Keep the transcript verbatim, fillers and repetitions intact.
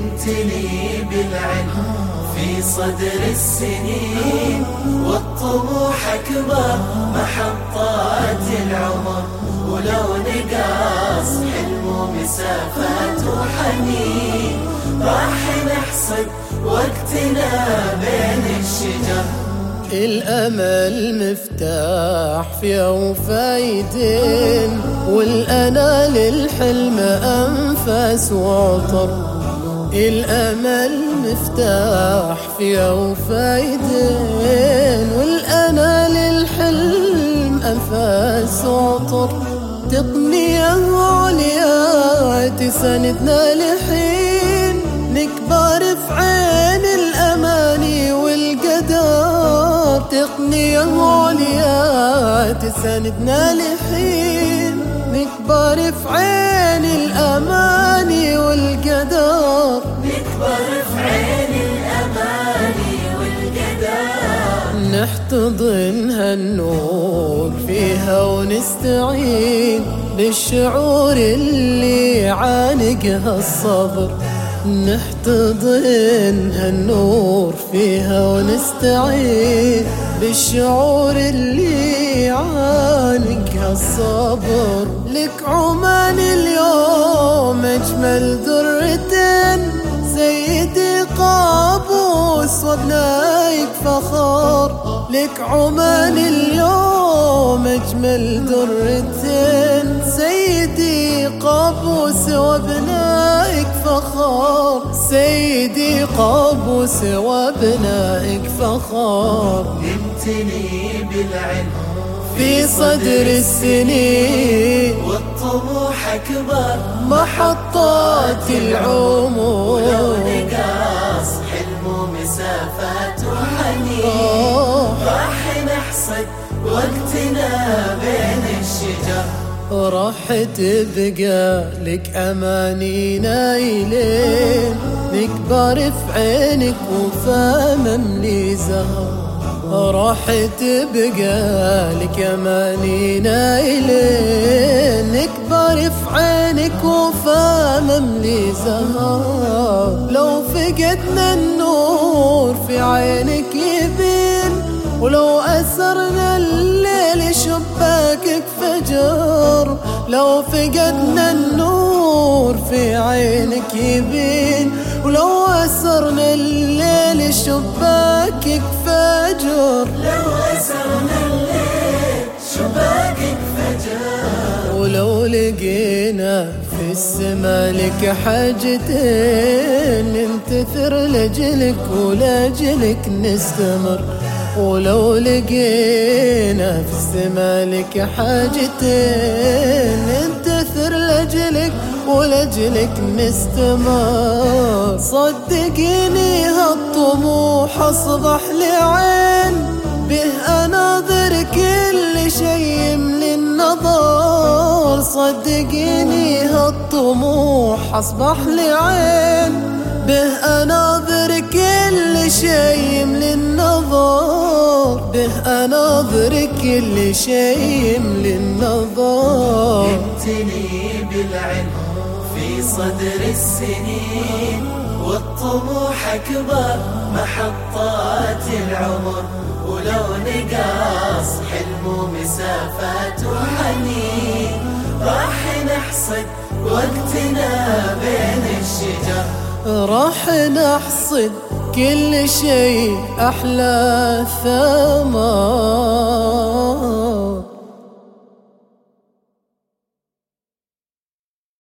يمتلي بالعلم في صدر السنين، والطموح أكبر محطات العمر، ولو نقاص حلم ومسافات وحنين، راح نحصد وقتنا بين الشجر. الأمل مفتاح في أوفايدين، والأنا للحلم أنفاس وعطر. الأمل مفتاح في أوفايدين، والأنا للحلم أنفاس وعطر. تقنية عليا تساندنا لحين نكبر في عين الأماني والقدر. تقنية عليا تساندنا لحين نكبر في عين الأماني والقدر. نكبر في عين الأماني والقدر، نحتضن هالنور فيها ونستعين للشعور اللي يعانقها الصبر. نحتضن هالنور فيها ونستعين بالشعور اللي يعانقها الصبر. لك عمان اليوم أجمل درتين، سيدي قابوس وابنائك فخار. لك عمان اليوم أجمل درتين، سيدي قابوس وابنائك فخار. سيدي قابوس وابنائك فخار. يمتلي بالعلم في صدر السنين، والطموح أكبر محطات العمر. ولو نقاص حلم ومسافات وحنين، راح نحصد وقتنا بين الشجر. راح تبقى لك أمانينا إلين نكبر في عينك وفا مملي زهر. راح تبقى لك أمانينا إلين نكبر في عينك وفا مملي زهر. لو فقدنا النور في عينك يبين، ولو أسرنا الليل شباكك فجر. لو فقدنا النور في عينك يبين، ولو أسرنا الليل شباكك فجر. لو أسرنا الليل شباكك فجر، ولو لقينا في السما لك حاجتين ننتثر لجلك ولجلك نستمر. ولو لقينا في السما لك حاجتين ننتثر لجلك ولجلك نستمر. صدقيني هالطموح أصبح لعين، به أناظر كل شيء يملي النظر. صدقيني هالطموح أصبح لعين، به أناظر كل شيء يملي النظر. به أناظر كل شيء يملي النظر. يمتلي بالعلم في صدر السنين، والطموح أكبر محطات العمر، ولو نقاص حلم ومسافات وحنين، راح نحصد وقتنا بين الشجر. راح نحصد كل شيء أحلى ثمر.